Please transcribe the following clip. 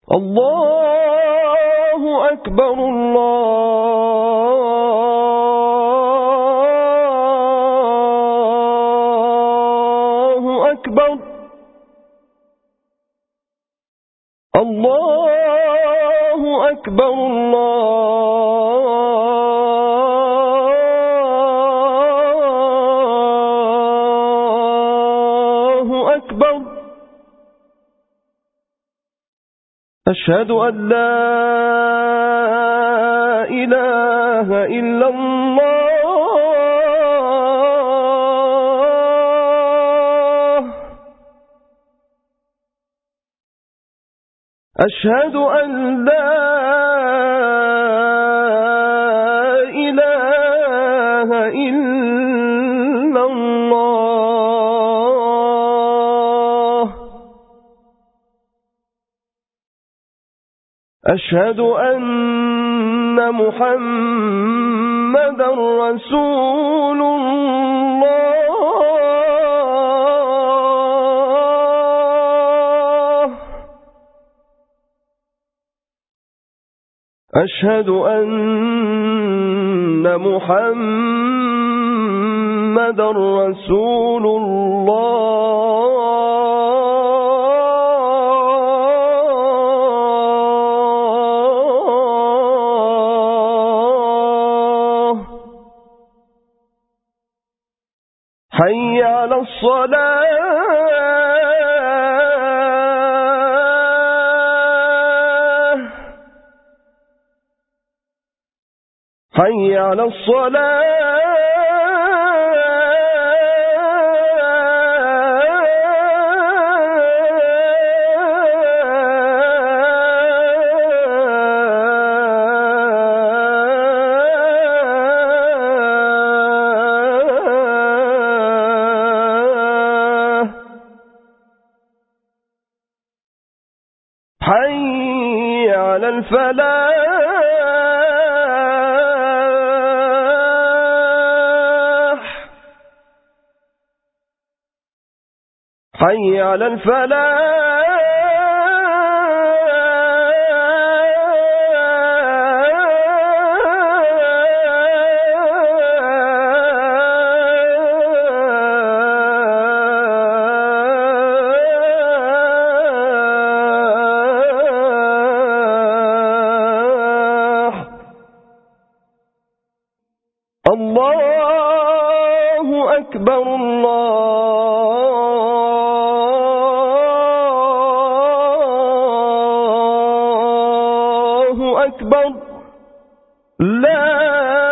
الله أكبر الله أكبر الله أكبر الله أكبر أشهد أن لا إله إلا الله أشهد أن لا إله إلا الله أشهد أن محمدا رسول الله أشهد أن محمدا رسول الله حي على الصلاة حي على الصلاة حي على الفلاح حي على الفلاح الله أكبر الله أكبر لا